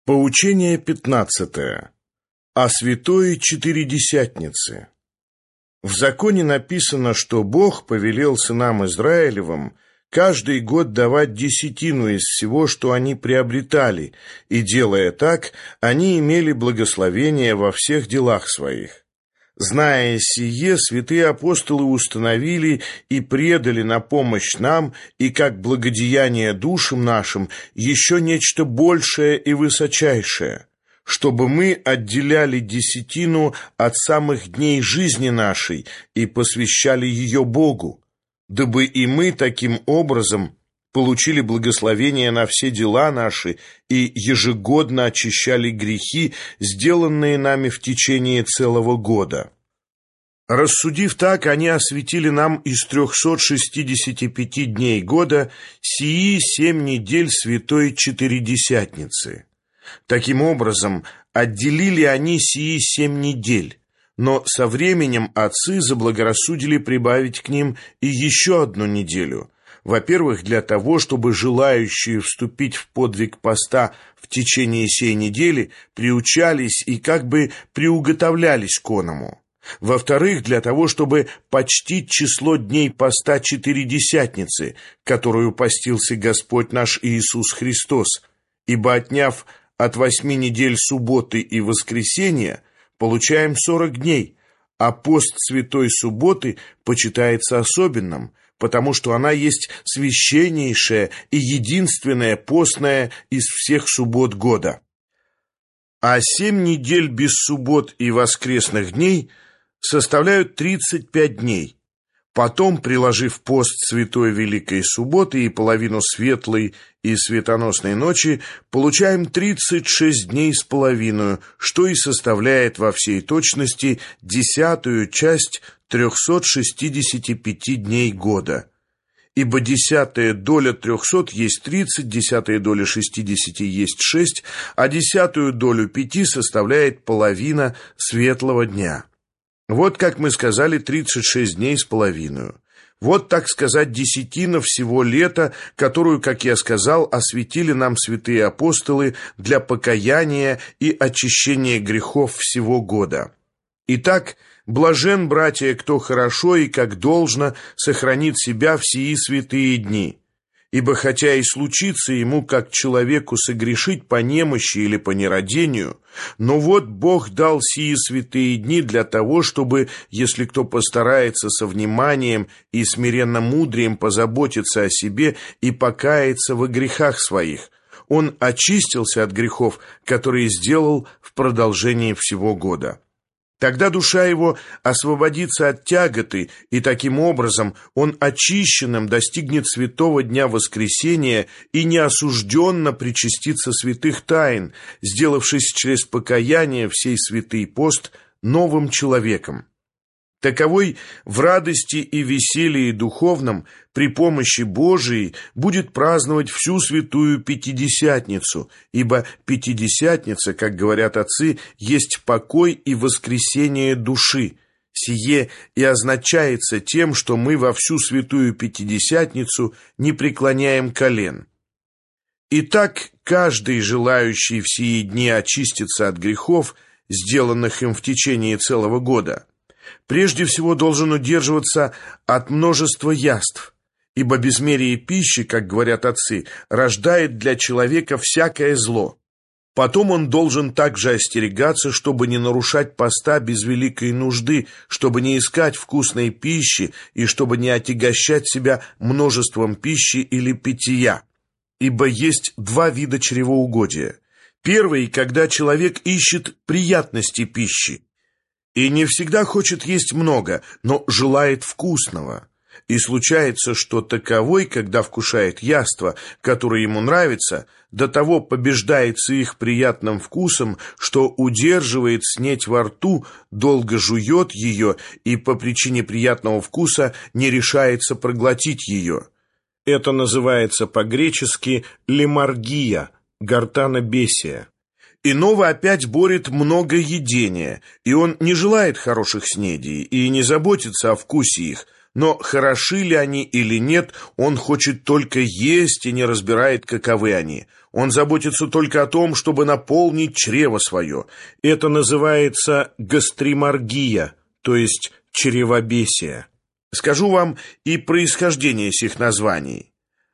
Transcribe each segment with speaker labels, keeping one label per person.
Speaker 1: Поучение 15. О святой Четыредесятнице. В законе написано, что Бог повелел сынам Израилевым каждый год давать десятину из всего, что они приобретали, и, делая так, они имели благословение во всех делах своих. Зная сие, святые апостолы установили и предали на помощь нам, и как благодеяние душам нашим, еще нечто большее и высочайшее, чтобы мы отделяли десятину от самых дней жизни нашей и посвящали ее Богу, дабы и мы таким образом получили благословение на все дела наши и ежегодно очищали грехи, сделанные нами в течение целого года. Рассудив так, они осветили нам из 365 дней года сии 7 недель святой Четыредесятницы. Таким образом, отделили они сии 7 недель, но со временем отцы заблагорассудили прибавить к ним и еще одну неделю. Во-первых, для того, чтобы желающие вступить в подвиг поста в течение сей недели приучались и как бы приуготовлялись к оному. Во-вторых, для того, чтобы почтить число дней поста Четыредесятницы, которую постился Господь наш Иисус Христос, ибо, отняв от 8 недель субботы и воскресенья, получаем 40 дней, а пост Святой Субботы почитается особенным, потому что она есть священнейшая и единственная постная из всех суббот года. А 7 недель без суббот и воскресных дней составляют 35 дней. Потом, приложив пост Святой Великой Субботы и половину светлой и светоносной ночи, получаем 36 дней с половиной, что и составляет во всей точности 10-ю часть 365 дней года. Ибо 10-я доля 300 есть 30, 10-я доля 60 есть 6, а 10-ю долю 5 составляет половина светлого дня. Вот, как мы сказали, 36 дней с половиной. Вот, так сказать, десятина всего лета, которую, как я сказал, осветили нам святые апостолы для покаяния и очищения грехов всего года. Итак, блажен, братья, кто хорошо и как должно сохранит себя в сии святые дни. Ибо хотя и случится ему, как человеку, согрешить по немощи или по нерадению, но вот Бог дал сии святые дни для того, чтобы, если кто постарается со вниманием и смиренно мудрием позаботиться о себе и покаяться во грехах своих, он очистился от грехов, которые сделал в продолжении всего года. Тогда душа его освободится от тяготы, и таким образом он очищенным достигнет святого дня воскресения и неосужденно причастится святых тайн, сделавшись через покаяние всей святый пост новым человеком. Таковой в радости и веселье духовном при помощи Божией будет праздновать всю святую Пятидесятницу, ибо Пятидесятница, как говорят отцы, есть покой и воскресение души. Сие и означается тем, что мы во всю святую Пятидесятницу не преклоняем колен. Итак, каждый, желающий в сии дни очиститься от грехов, сделанных им в течение целого года, прежде всего должен удерживаться от множества яств, ибо безмерие пищи, как говорят отцы, рождает для человека всякое зло. Потом он должен также остерегаться, чтобы не нарушать поста без великой нужды, чтобы не искать вкусной пищи и чтобы не отягощать себя множеством пищи или питья. Ибо есть два вида чревоугодия. Первый, когда человек ищет приятности пищи, и не всегда хочет есть много, но желает вкусного. И случается, что таковой, когда вкушает яство, которое ему нравится, до того побеждается их приятным вкусом, что удерживает снеть во рту, долго жует ее и по причине приятного вкуса не решается проглотить ее. Это называется по-гречески лемаргия, гортанобесие. Иного опять борет многоедение, и он не желает хороших снедей и не заботится о вкусе их, Но хороши ли они или нет, он хочет только есть и не разбирает, каковы они. Он заботится только о том, чтобы наполнить чрево свое. Это называется гастримаргия, то есть чревобесие. Скажу вам и происхождение сих названий.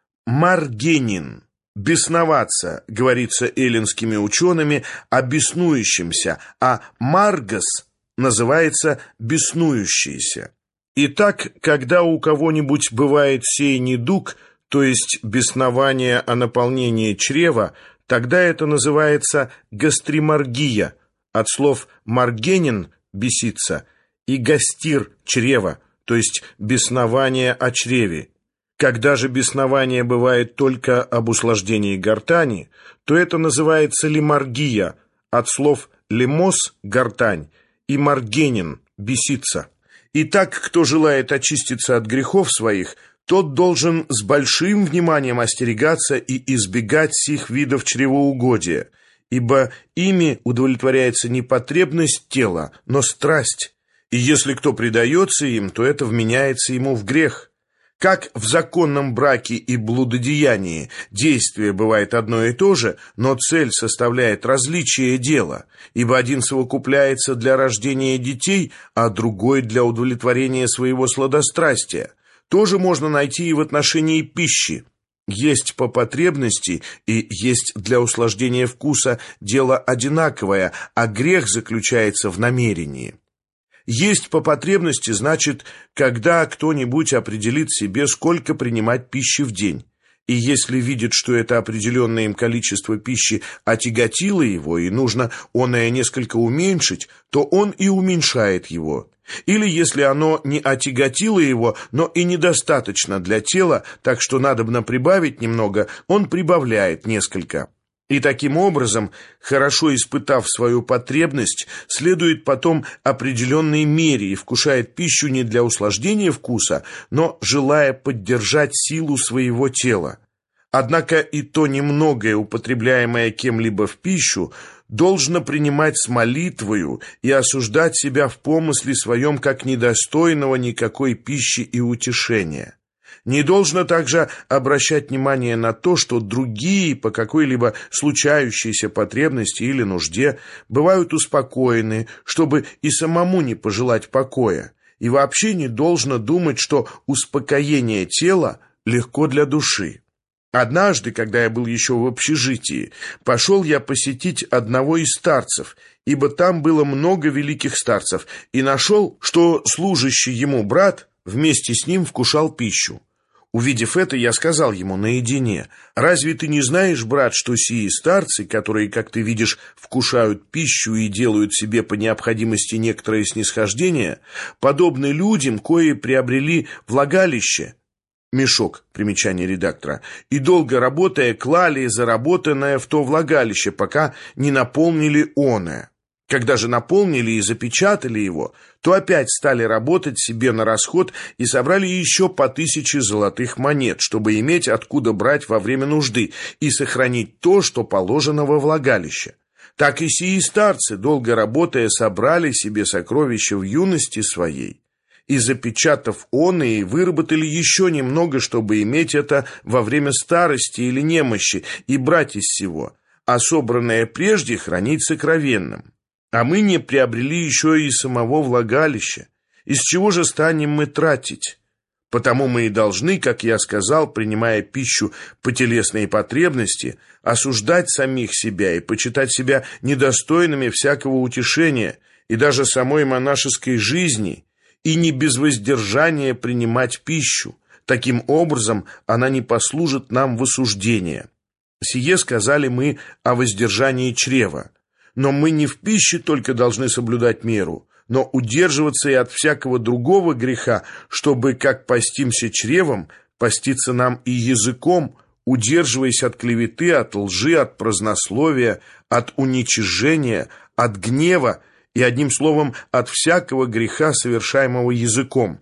Speaker 1: Маргенин. Бесноваться, говорится эллинскими учеными, о беснующемся, а маргос называется беснующийся. Итак, когда у кого-нибудь бывает сей недуг, то есть беснование о наполнении чрева, тогда это называется гастримаргия, от слов маргенин – беситься, и гастир – чрево, то есть беснование о чреве. Когда же беснование бывает только об услаждении гортани, то это называется лимаргия, от слов лимос – гортань, и маргенин – беситься. Итак, кто желает очиститься от грехов своих, тот должен с большим вниманием остерегаться и избегать сих видов чревоугодия, ибо ими удовлетворяется не потребность тела, но страсть, и если кто предается им, то это вменяется ему в грех. Как в законном браке и блудодеянии действие бывает одно и то же, но цель составляет различие дела, ибо один совокупляется для рождения детей, а другой для удовлетворения своего сладострастия, тоже можно найти и в отношении пищи. Есть по потребности и есть для услаждения вкуса дело одинаковое, а грех заключается в намерении. Есть по потребности, значит, когда кто-нибудь определит себе, сколько принимать пищи в день. И если видит, что это определенное им количество пищи отяготило его, и нужно оное несколько уменьшить, то он и уменьшает его. Или если оно не отяготило его, но и недостаточно для тела, так что надобно прибавить немного, он прибавляет несколько. И таким образом, хорошо испытав свою потребность, следует потом определенной мере и вкушает пищу не для услаждения вкуса, но желая поддержать силу своего тела. Однако и то немногое, употребляемое кем-либо в пищу, должно принимать с молитвою и осуждать себя в помысле своем как недостойного никакой пищи и утешения. Не должно также обращать внимание на то, что другие по какой-либо случающейся потребности или нужде бывают успокоены, чтобы и самому не пожелать покоя, и вообще не должно думать, что успокоение тела легко для души. Однажды, когда я был еще в общежитии, пошел я посетить одного из старцев, ибо там было много великих старцев, и нашел, что служащий ему брат вместе с ним вкушал пищу. Увидев это, я сказал ему наедине: «Разве ты не знаешь, брат, что сии старцы, которые, как ты видишь, вкушают пищу и делают себе по необходимости некоторое снисхождение, подобны людям, кои приобрели влагалище?» Мешок, примечание редактора, и долго работая, клали заработанное в то влагалище, пока не наполнили оное. Когда же наполнили и запечатали его, то опять стали работать себе на расход и собрали еще по 1000 золотых монет, чтобы иметь откуда брать во время нужды и сохранить то, что положено во влагалище. Так и сии старцы, долго работая, собрали себе сокровища в юности своей, и, запечатав оные, выработали еще немного, чтобы иметь это во время старости или немощи и брать из сего, а собранное прежде хранить сокровенным. А мы не приобрели еще и самого влагалища. Из чего же станем мы тратить? Потому мы и должны, как я сказал, принимая пищу по телесной потребности, осуждать самих себя и почитать себя недостойными всякого утешения и даже самой монашеской жизни, и не без воздержания принимать пищу. Таким образом, она не послужит нам в осуждение. Сие сказали мы о воздержании чрева. Но мы не в пище только должны соблюдать меру, но удерживаться и от всякого другого греха, чтобы, как постимся чревом, поститься нам и языком, удерживаясь от клеветы, от лжи, от празднословия, от уничижения, от гнева и, одним словом, от всякого греха, совершаемого языком.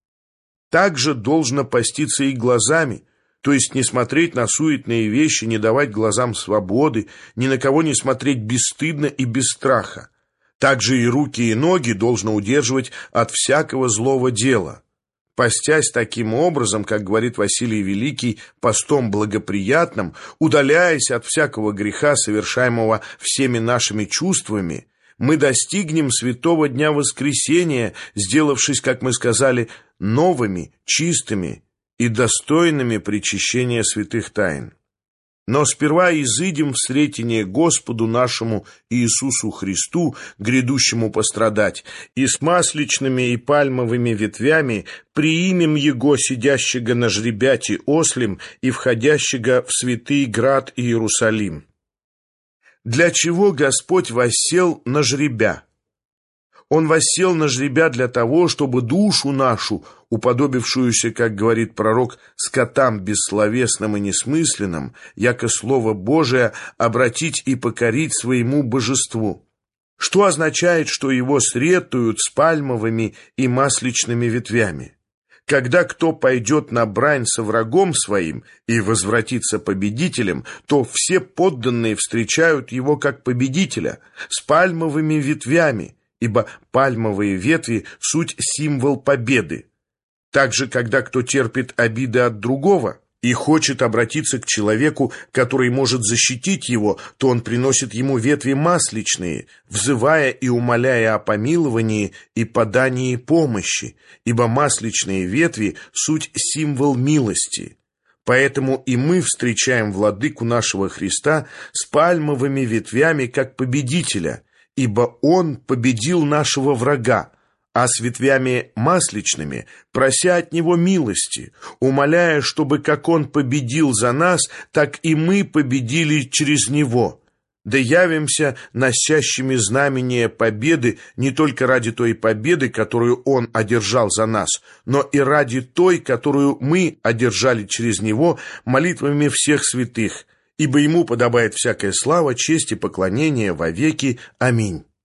Speaker 1: Также должно поститься и глазами, то есть не смотреть на суетные вещи, не давать глазам свободы, ни на кого не смотреть бесстыдно и без страха. Также и руки и ноги должно удерживать от всякого злого дела. постясь таким образом, как говорит Василий Великий, постом благоприятным, удаляясь от всякого греха, совершаемого всеми нашими чувствами, мы достигнем святого дня воскресения, сделавшись, как мы сказали, новыми, чистыми и достойными причащения святых тайн. Но сперва изыдем в сретение Господу нашему Иисусу Христу, грядущему пострадать, и с масличными и пальмовыми ветвями приимем Его, сидящего на жребяти ослем и входящего в святый град Иерусалим. Для чего Господь воссел на жребя? Он воссел на жребя для того, чтобы душу нашу, уподобившуюся, как говорит пророк, скотам бессловесным и несмысленным, яко Слово Божие, обратить и покорить своему божеству. Что означает, что его сретуют с пальмовыми и масличными ветвями? Когда кто пойдет на брань со врагом своим и возвратится победителем, то все подданные встречают его как победителя с пальмовыми ветвями, ибо пальмовые ветви — суть символ победы. Также, когда кто терпит обиды от другого и хочет обратиться к человеку, который может защитить его, то он приносит ему ветви масличные, взывая и умоляя о помиловании и подании помощи, ибо масличные ветви — суть символ милости. Поэтому и мы встречаем владыку нашего Христа с пальмовыми ветвями как победителя, ибо Он победил нашего врага, а с ветвями масличными, прося от Него милости, умоляя, чтобы как Он победил за нас, так и мы победили через Него. Да явимся носящими знамения победы не только ради той победы, которую Он одержал за нас, но и ради той, которую мы одержали через Него молитвами всех святых, ибо Ему подобает всякая слава, честь и поклонение вовеки. Аминь.